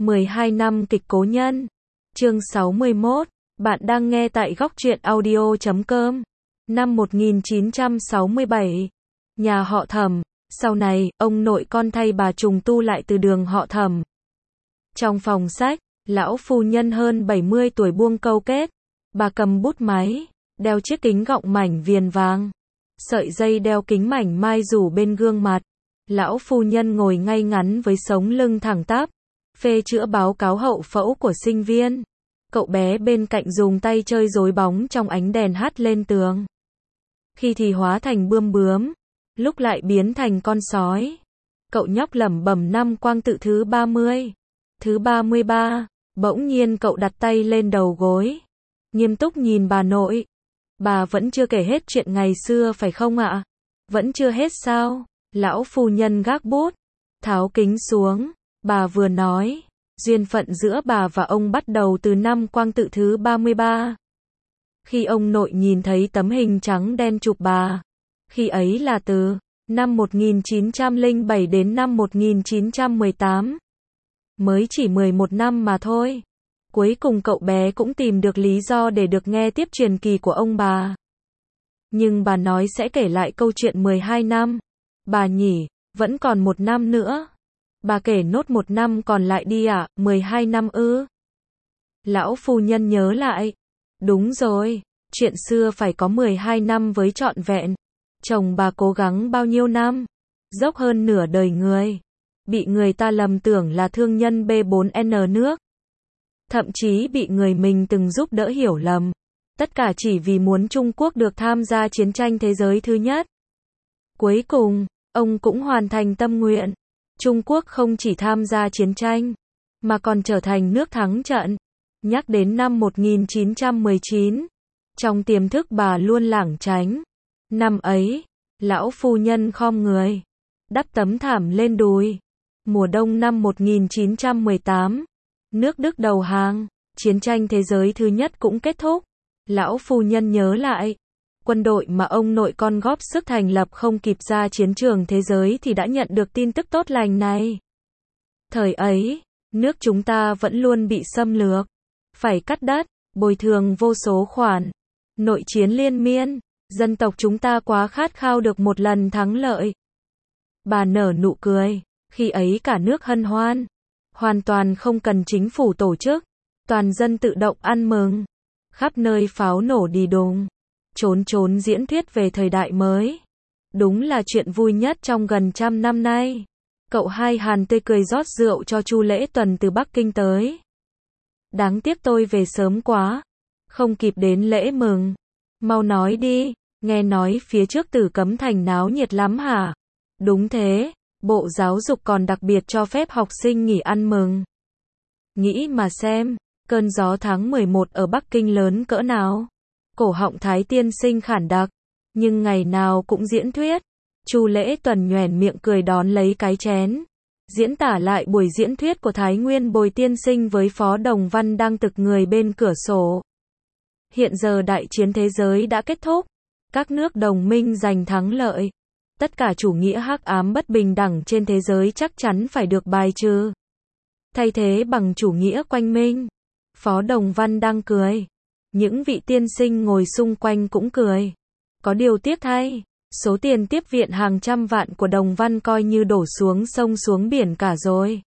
12 năm kịch Cố Nhân. Chương 61. Bạn đang nghe tại góc truyện audio.com. Năm 1967. Nhà họ Thẩm. Sau này, ông nội con thay bà trùng tu lại từ đường họ Thẩm. Trong phòng sách, lão phu nhân hơn 70 tuổi buông câu kết. Bà cầm bút máy, đeo chiếc kính gọng mảnh viền vàng. Sợi dây đeo kính mảnh mai rủ bên gương mặt. Lão phu nhân ngồi ngay ngắn với sống lưng thẳng tắp, phê chữa báo cáo hậu phẫu của sinh viên. Cậu bé bên cạnh dùng tay chơi rối bóng trong ánh đèn hắt lên tường. Khi thì hóa thành bươm bướm, lúc lại biến thành con sói. Cậu nhóc lẩm bẩm năm quang tự thứ 30, thứ 33, bỗng nhiên cậu đặt tay lên đầu gối, nghiêm túc nhìn bà nội. Bà vẫn chưa kể hết chuyện ngày xưa phải không ạ? Vẫn chưa hết sao? Lão phu nhân gác bút, tháo kính xuống, bà vừa nói, duyên phận giữa bà và ông bắt đầu từ năm quang tự thứ 33. Khi ông nội nhìn thấy tấm hình trắng đen chụp bà, khi ấy là từ năm 1907 đến năm 1918. Mới chỉ 11 năm mà thôi. Cuối cùng cậu bé cũng tìm được lý do để được nghe tiếp truyền kỳ của ông bà. Nhưng bà nói sẽ kể lại câu chuyện 12 năm. Bà nhỉ, vẫn còn 1 năm nữa. Bà kể nốt 1 năm còn lại đi ạ, 12 năm ư? Lão phu nhân nhớ lại. Đúng rồi, chuyện xưa phải có 12 năm với trọn vẹn. Chồng bà cố gắng bao nhiêu năm? Dốc hơn nửa đời người. Bị người ta lầm tưởng là thương nhân B4N nước. Thậm chí bị người mình từng giúp đỡ hiểu lầm. Tất cả chỉ vì muốn Trung Quốc được tham gia chiến tranh thế giới thứ nhất. Cuối cùng, ông cũng hoàn thành tâm nguyện. Trung Quốc không chỉ tham gia chiến tranh, mà còn trở thành nước thắng trận. Nhắc đến năm 1919, trong tiềm thức bà luôn lảng tránh. Năm ấy, lão phu nhân khom người, đắp tấm thảm lên đùi. Mùa đông năm 1918, nước Đức đầu hàng, chiến tranh thế giới thứ nhất cũng kết thúc. Lão phu nhân nhớ lại, quân đội mà ông nội con góp sức thành lập không kịp ra chiến trường thế giới thì đã nhận được tin tức tốt lành này. Thời ấy, nước chúng ta vẫn luôn bị xâm lược, phải cắt đất, bồi thường vô số khoản, nội chiến liên miên, dân tộc chúng ta quá khát khao được một lần thắng lợi. Bà nở nụ cười, khi ấy cả nước hân hoan, hoàn toàn không cần chính phủ tổ chức, toàn dân tự động ăn mừng, khắp nơi pháo nổ đi đùng. Trốn diễn thuyết về thời đại mới. Đúng là chuyện vui nhất trong gần 100 năm nay. Cậu hai Hàn tươi cười rót rượu cho Chu Lễ Tuần từ Bắc Kinh tới. Đáng tiếc tôi về sớm quá, không kịp đến lễ mừng. Mau nói đi, nghe nói phía trước Tử Cấm Thành náo nhiệt lắm hả? Đúng thế, Bộ Giáo dục còn đặc biệt cho phép học sinh nghỉ ăn mừng. Nghĩ mà xem, cơn gió tháng 11 ở Bắc Kinh lớn cỡ nào? Cổ họng Thái tiên sinh khản đặc, nhưng ngày nào cũng diễn thuyết. Chu Lễ Tuần nhoẻn miệng cười đón lấy cái chén, diễn tả lại buổi diễn thuyết của Thái Nguyên Bồi tiên sinh với Phó Đồng Văn đang tực người bên cửa sổ. Hiện giờ đại chiến thế giới đã kết thúc, các nước đồng minh giành thắng lợi. Tất cả chủ nghĩa hắc ám bất bình đẳng trên thế giới chắc chắn phải được bài trừ, thay thế bằng chủ nghĩa quanh minh. Phó Đồng Văn đang cười. Những vị tiên sinh ngồi xung quanh cũng cười. Có điều tiếc thay, số tiền tiếp viện hàng trăm vạn của Đồng Văn coi như đổ xuống sông xuống biển cả rồi.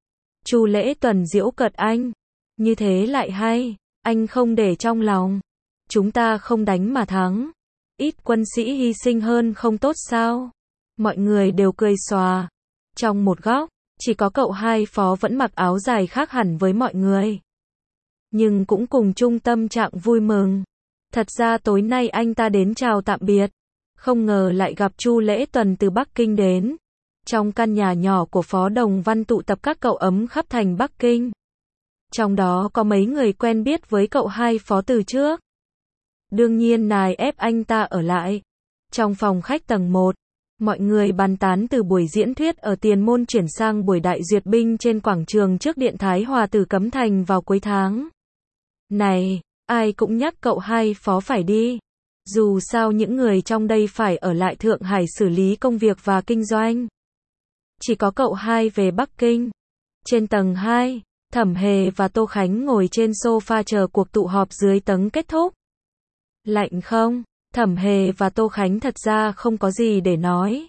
Chu Lễ Tuần giễu cợt anh. Như thế lại hay, anh không để trong lòng. Chúng ta không đánh mà thắng. Ít quân sĩ hy sinh hơn không tốt sao? Mọi người đều cười xòa. Trong một góc, chỉ có cậu hai Phó vẫn mặc áo dài khác hẳn với mọi người. Nhưng cũng cùng chung tâm trạng vui mừng. Thật ra tối nay anh ta đến chào tạm biệt. Không ngờ lại gặp Chu Lễ Tuần từ Bắc Kinh đến. Trong căn nhà nhỏ của Phó Đồng Văn tụ tập các cậu ấm khắp thành Bắc Kinh. Trong đó có mấy người quen biết với cậu hai Phó từ trước. Đương nhiên nài ép anh ta ở lại. Trong phòng khách tầng 1, mọi người bàn tán từ buổi diễn thuyết ở Tiền Môn chuyển sang buổi đại duyệt binh trên quảng trường trước Điện Thái Hòa Tử Cấm Thành vào cuối tháng. Này, ai cũng nhắc cậu hai Phó phải đi. Dù sao những người trong đây phải ở lại Thượng Hải xử lý công việc và kinh doanh. Chỉ có cậu hai về Bắc Kinh. Trên tầng 2, Thẩm Hề và Tô Khánh ngồi trên sofa chờ cuộc tụ họp dưới tầng kết thúc. Lạnh không? Thẩm Hề và Tô Khánh thật ra không có gì để nói.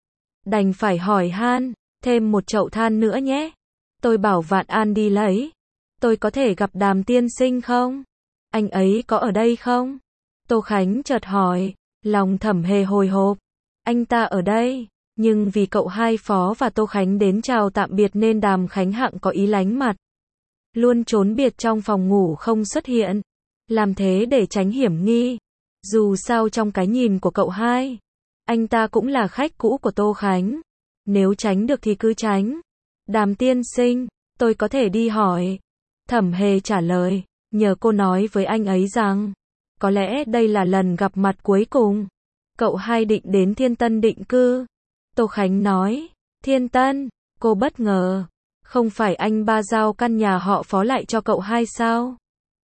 Đành phải hỏi han, thêm một chậu than nữa nhé. Tôi bảo Vạn An đi lấy. Tôi có thể gặp Đàm tiên sinh không? Anh ấy có ở đây không? Tô Khánh chợt hỏi, lòng Thẩm Hề hồi hộp. Anh ta ở đây, nhưng vì cậu hai phó và Tô Khánh đến chào tạm biệt nên Đàm Khánh Hạng có ý lánh mặt. Luôn trốn biệt trong phòng ngủ không xuất hiện. Làm thế để tránh hiểm nghi. Dù sao trong cái nhìn của cậu hai, anh ta cũng là khách cũ của Tô Khánh. Nếu tránh được thì cứ tránh. Đàm tiên sinh, tôi có thể đi hỏi. Thẩm Hề trả lời, nhờ cô nói với anh ấy rằng, có lẽ đây là lần gặp mặt cuối cùng. Cậu hai định đến Thiên Tân định cư. Tô Khánh nói, Thiên Tân, cô bất ngờ. Không phải anh ba giao căn nhà họ Phó lại cho cậu hai sao?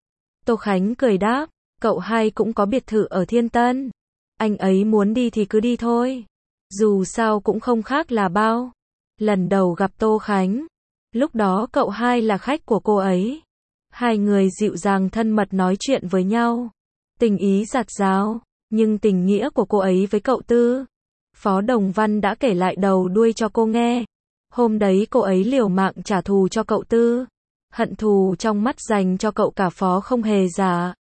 Tô Khánh cười đáp, cậu hai cũng có biệt thự ở Thiên Tân. Anh ấy muốn đi thì cứ đi thôi. Dù sao cũng không khác là bao. Lần đầu gặp Tô Khánh, lúc đó cậu hai là khách của cô ấy. Hai người dịu dàng thân mật nói chuyện với nhau. Tình ý giặt rào, nhưng tình nghĩa của cô ấy với cậu Tư, Phó Đồng Văn đã kể lại đầu đuôi cho cô nghe. Hôm đấy cô ấy liều mạng trả thù cho cậu Tư. Hận thù trong mắt dành cho cậu cả Phó không hề giả.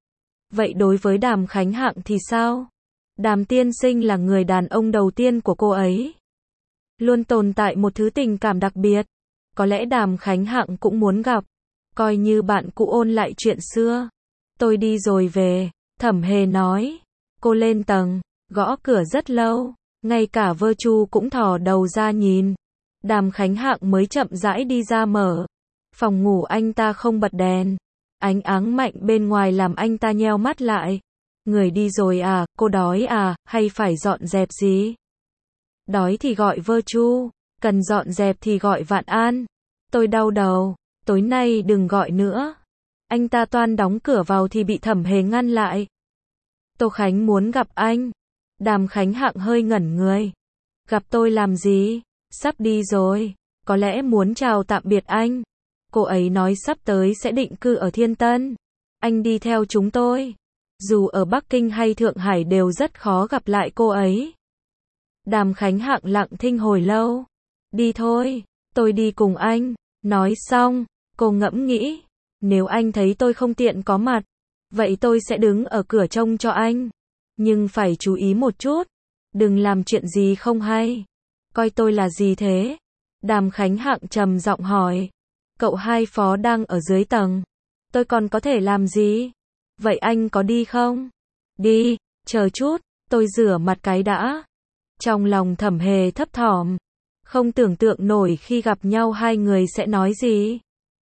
Vậy đối với Đàm Khánh Hạng thì sao? Đàm tiên sinh là người đàn ông đầu tiên của cô ấy. Luôn tồn tại một thứ tình cảm đặc biệt. Có lẽ Đàm Khánh Hạng cũng muốn gặp. Coi như bạn cũ ôn lại chuyện xưa. Tôi đi rồi về, Thẩm Hề nói. Cô lên tầng, gõ cửa rất lâu. Ngay cả Vơ Chu cũng thò đầu ra nhìn. Đàm Khánh Hạng mới chậm rãi đi ra mở. Phòng ngủ anh ta không bật đèn. Ánh áng mạnh bên ngoài làm anh ta nheo mắt lại. Người đi rồi à, cô đói à, hay phải dọn dẹp gì? Đói thì gọi Vơ Chu, cần dọn dẹp thì gọi Vạn An. Tôi đau đầu, tối nay đừng gọi nữa. Anh ta toan đóng cửa vào thì bị Thẩm Hề ngăn lại. Tô Khánh muốn gặp anh. Đàm Khánh Hạng hơi ngẩn người. Gặp tôi làm gì? Sắp đi rồi. Có lẽ muốn chào tạm biệt anh. Cô ấy nói sắp tới sẽ định cư ở Thiên Tân. Anh đi theo chúng tôi. Dù ở Bắc Kinh hay Thượng Hải đều rất khó gặp lại cô ấy. Đàm Khánh Hạng lặng thinh hồi lâu. Đi thôi, tôi đi cùng anh. Nói xong, cô ngẫm nghĩ. Nếu anh thấy tôi không tiện có mặt, vậy tôi sẽ đứng ở cửa trông cho anh. Nhưng phải chú ý một chút. Đừng làm chuyện gì không hay. Coi tôi là gì thế? Đàm Khánh Hạng trầm giọng hỏi. Cậu hai phó đang ở dưới tầng. Tôi còn có thể làm gì? Vậy anh có đi không? Đi, chờ chút, tôi rửa mặt cái đã. Trong lòng Thẩm Hề thấp thỏm. Không tưởng tượng nổi khi gặp nhau hai người sẽ nói gì.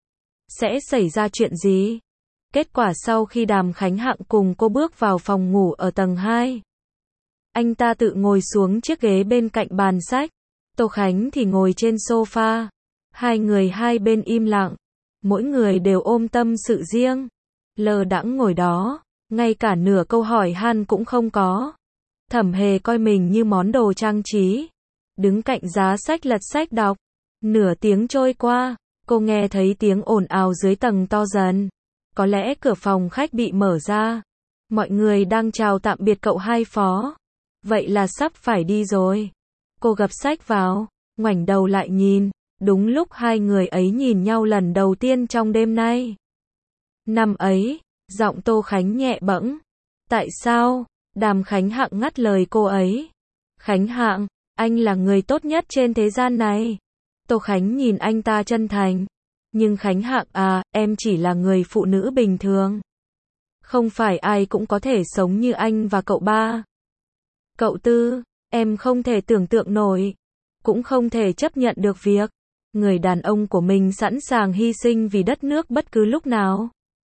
Sẽ xảy ra chuyện gì? Kết quả sau khi Đàm Khánh Hạng cùng cô bước vào phòng ngủ ở tầng 2. Anh ta tự ngồi xuống chiếc ghế bên cạnh bàn sách. Tô Khánh thì ngồi trên sofa. Hai người hai bên im lặng. Mỗi người đều ôm tâm sự riêng. Lờ đãng ngồi đó. Ngay cả nửa câu hỏi han cũng không có. Thẩm Hề coi mình như món đồ trang trí. Đứng cạnh giá sách lật sách đọc. Nửa tiếng trôi qua. Cô nghe thấy tiếng ồn ào dưới tầng to dần. Có lẽ cửa phòng khách bị mở ra. Mọi người đang chào tạm biệt cậu hai phó. Vậy là sắp phải đi rồi. Cô gập sách vào, ngoảnh đầu lại nhìn. Đúng lúc hai người ấy nhìn nhau lần đầu tiên trong đêm nay. Năm ấy, giọng Tô Khánh nhẹ bẫng. Tại sao? Đàm Khánh Hạng ngắt lời cô ấy. Khánh Hạng, anh là người tốt nhất trên thế gian này. Tô Khánh nhìn anh ta chân thành. Nhưng Khánh Hạng à, em chỉ là người phụ nữ bình thường. Không phải ai cũng có thể sống như anh và cậu ba. Cậu Tư, em không thể tưởng tượng nổi. Cũng không thể chấp nhận được việc người đàn ông của mình sẵn sàng hy sinh vì đất nước bất cứ lúc nào.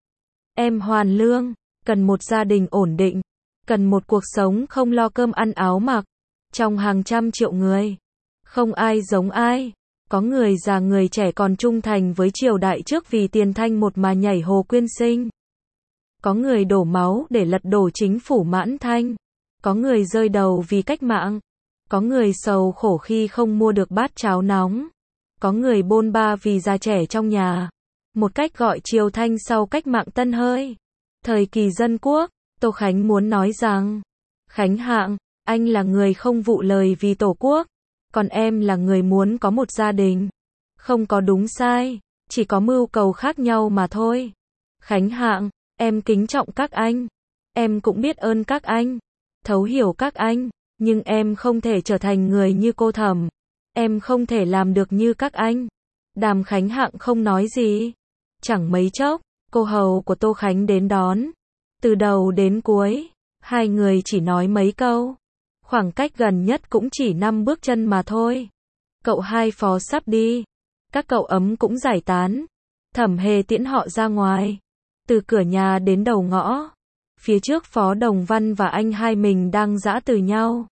Em hoàn lương, cần một gia đình ổn định, cần một cuộc sống không lo cơm ăn áo mặc. Trong hàng trăm triệu người, không ai giống ai. Có người già người trẻ còn trung thành với triều đại trước vì tiền thanh một mà nhảy hồ quyên sinh. Có người đổ máu để lật đổ chính phủ Mãn Thanh. Có người rơi đầu vì cách mạng. Có người sầu khổ khi không mua được bát cháo nóng. Có người bôn ba vì già trẻ trong nhà. một cách gọi Triều Thanh sau cách mạng Tân Hơi. Thời kỳ dân quốc, Tô Khánh muốn nói rằng, Khánh Hạng, anh là người không vụ lời vì Tổ quốc, còn em là người muốn có một gia đình. Không có đúng sai, chỉ có mưu cầu khác nhau mà thôi. Khánh Hạng, em kính trọng các anh. Em cũng biết ơn các anh, thấu hiểu các anh, nhưng em không thể trở thành người như cô Thẩm. Em không thể làm được như các anh. Đàm Khánh Hạng không nói gì. Chẳng mấy chốc, cô hầu của Tô Khánh đến đón. Từ đầu đến cuối, hai người chỉ nói mấy câu. Khoảng cách gần nhất cũng chỉ 5 bước chân mà thôi. Cậu hai phó sắp đi. Các cậu ấm cũng giải tán. Thẩm Hề tiễn họ ra ngoài. Từ cửa nhà đến đầu ngõ. Phía trước Phó Đồng Văn và anh hai mình đang giã từ nhau.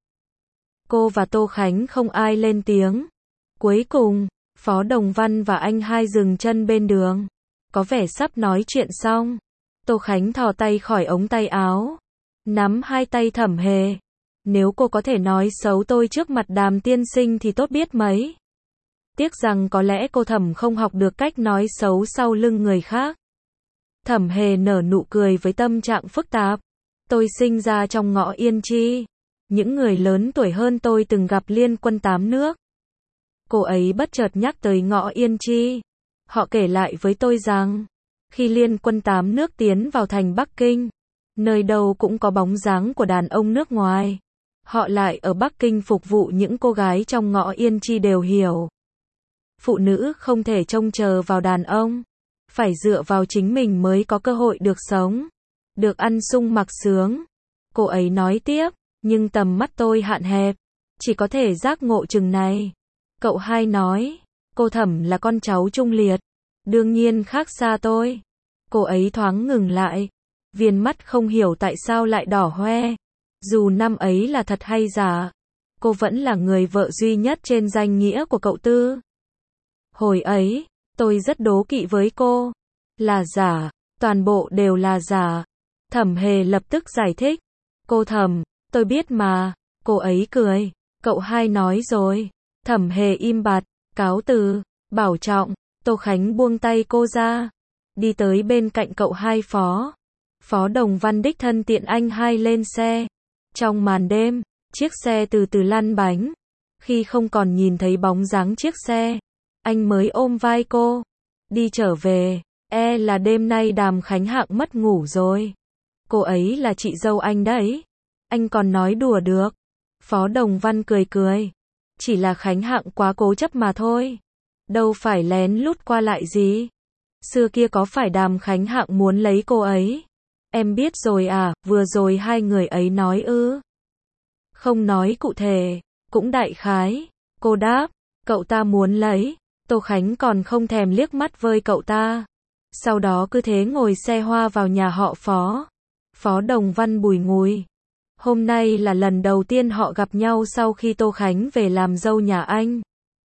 Cô và Tô Khánh không ai lên tiếng. Cuối cùng, Phó Đồng Văn và anh hai dừng chân bên đường. Có vẻ sắp nói chuyện xong. Tô Khánh thò tay khỏi ống tay áo. Nắm hai tay Thẩm Hề. Nếu cô có thể nói xấu tôi trước mặt Đàm tiên sinh thì tốt biết mấy. Tiếc rằng có lẽ cô Thẩm không học được cách nói xấu sau lưng người khác. Thẩm Hề nở nụ cười với tâm trạng phức tạp. Tôi sinh ra trong ngõ Yên Chi. Những người lớn tuổi hơn tôi từng gặp liên quân 8 nước. Cô ấy bất chợt nhắc tới ngõ Yên Chi. Họ kể lại với tôi rằng, khi liên quân 8 nước tiến vào thành Bắc Kinh, nơi đâu cũng có bóng dáng của đàn ông nước ngoài. Họ lại ở Bắc Kinh phục vụ những cô gái trong ngõ Yên Chi đều hiểu. Phụ nữ không thể trông chờ vào đàn ông. Phải dựa vào chính mình mới có cơ hội được sống. Được ăn sung mặc sướng. Cô ấy nói tiếp, nhưng tầm mắt tôi hạn hẹp. Chỉ có thể giác ngộ chừng này. Cậu hai nói, cô Thẩm là con cháu Trung Liệt. Đương nhiên khác xa tôi. Cô ấy thoáng ngừng lại. Viền mắt không hiểu tại sao lại đỏ hoe. Dù năm ấy là thật hay giả, cô vẫn là người vợ duy nhất trên danh nghĩa của cậu Tư. Hồi ấy, tôi rất đố kỵ với cô. Là giả, toàn bộ đều là giả. Thẩm Hề lập tức giải thích. Cô Thẩm, tôi biết mà. Cô ấy cười. Cậu hai nói rồi. Thẩm Hề im bặt, cáo từ, bảo trọng. Tô Khánh buông tay cô ra. Đi tới bên cạnh cậu hai phó. Phó Đồng Văn đích thân tiện anh hai lên xe. Trong màn đêm, chiếc xe từ từ lăn bánh. Khi không còn nhìn thấy bóng dáng chiếc xe, anh mới ôm vai cô. Đi trở về, là đêm nay Đàm Khánh Hạng mất ngủ rồi. Cô ấy là chị dâu anh đấy. Anh còn nói đùa được. Phó Đồng Văn cười cười. Chỉ là Khánh Hạng quá cố chấp mà thôi. Đâu phải lén lút qua lại gì. Xưa kia có phải Đàm Khánh Hạng muốn lấy cô ấy? Em biết rồi à, vừa rồi hai người ấy nói ư? Không nói cụ thể, cũng đại khái. Cô đáp, cậu ta muốn lấy. Tô Khánh còn không thèm liếc mắt với cậu ta. Sau đó cứ thế ngồi xe hoa vào nhà họ Phó. Phó Đồng Văn bùi ngùi. Hôm nay là lần đầu tiên họ gặp nhau sau khi Tô Khánh về làm dâu nhà anh.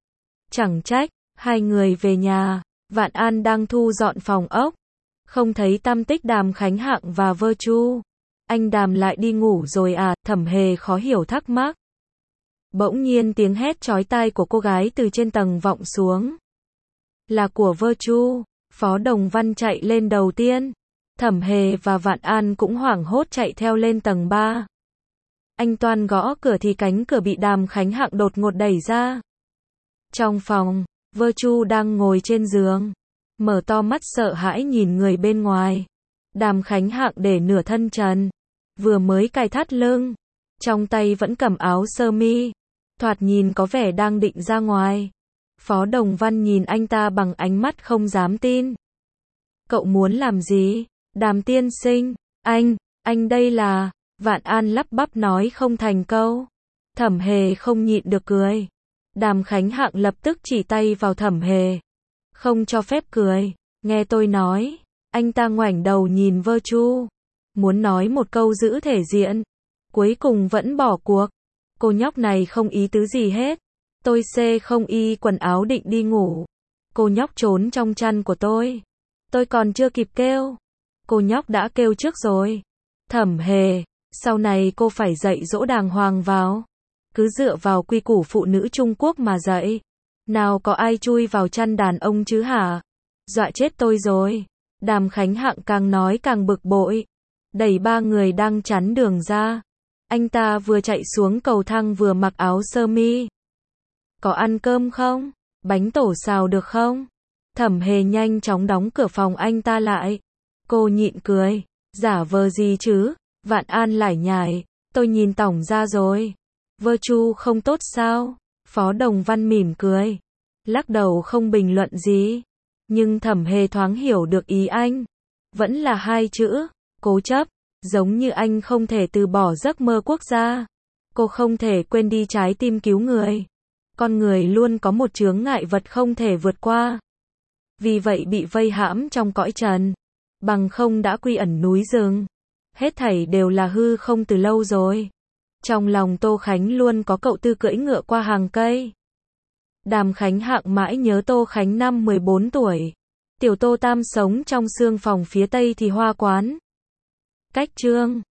Chẳng trách, hai người về nhà, Vạn An đang thu dọn phòng ốc. Không thấy tăm tích Đàm Khánh Hạng và Vơ Chu. Anh Đàm lại đi ngủ rồi à? Thẩm Hề khó hiểu thắc mắc. Bỗng nhiên tiếng hét chói tai của cô gái từ trên tầng vọng xuống. Là của Vơ Chu. Phó Đồng Văn chạy lên đầu tiên. Thẩm Hề và Vạn An cũng hoảng hốt chạy theo lên tầng 3. Anh toan gõ cửa thì cánh cửa bị Đàm Khánh Hạng đột ngột đẩy ra. Trong phòng, Vơ Chu đang ngồi trên giường. Mở to mắt sợ hãi nhìn người bên ngoài. Đàm Khánh Hạng để nửa thân trần. Vừa mới cài thắt lưng. Trong tay vẫn cầm áo sơ mi. Thoạt nhìn có vẻ đang định ra ngoài. Phó Đồng Văn nhìn anh ta bằng ánh mắt không dám tin. Cậu muốn làm gì? Đàm tiên sinh, anh đây là... Vạn An lắp bắp nói không thành câu. Thẩm Hề không nhịn được cười. Đàm Khánh Hạng lập tức chỉ tay vào Thẩm Hề. Không cho phép cười, nghe tôi nói. Anh ta ngoảnh đầu nhìn Vơ Chu. Muốn nói một câu giữ thể diện. Cuối cùng vẫn bỏ cuộc. Cô nhóc này không ý tứ gì hết. Tôi không y quần áo định đi ngủ. Cô nhóc trốn trong chăn của tôi. Tôi còn chưa kịp kêu. Cô nhóc đã kêu trước rồi. Thẩm Hề, sau này cô phải dạy dỗ đàng hoàng vào. Cứ dựa vào quy củ phụ nữ Trung Quốc mà dạy. Nào có ai chui vào chăn đàn ông chứ hả? Dọa chết tôi rồi. Đàm Khánh Hạng càng nói càng bực bội. Đẩy ba người đang chắn đường ra. Anh ta vừa chạy xuống cầu thang vừa mặc áo sơ mi. Có ăn cơm không? Bánh tổ xào được không? Thẩm Hề nhanh chóng đóng cửa phòng anh ta lại. Cô nhịn cười. Giả vờ gì chứ? Vạn An lải nhải. Tôi nhìn tổng ra rồi. Vơ chu không tốt sao? Phó Đồng Văn mỉm cười. Lắc đầu không bình luận gì. Nhưng Thẩm Hề thoáng hiểu được ý anh. Vẫn là hai chữ. Cố chấp. Giống như anh không thể từ bỏ giấc mơ quốc gia. Cô không thể quên đi trái tim cứu người. Con người luôn có một chướng ngại vật không thể vượt qua. Vì vậy bị vây hãm trong cõi trần. Bằng không đã quy ẩn núi rừng. Hết thảy đều là hư không từ lâu rồi. Trong lòng Tô Khánh luôn có cậu Tư cưỡi ngựa qua hàng cây. Đàm Khánh Hạng mãi nhớ Tô Khánh năm 14 tuổi. Tiểu Tô Tam sống trong xương phòng phía tây thì hoa quán. Cách Trương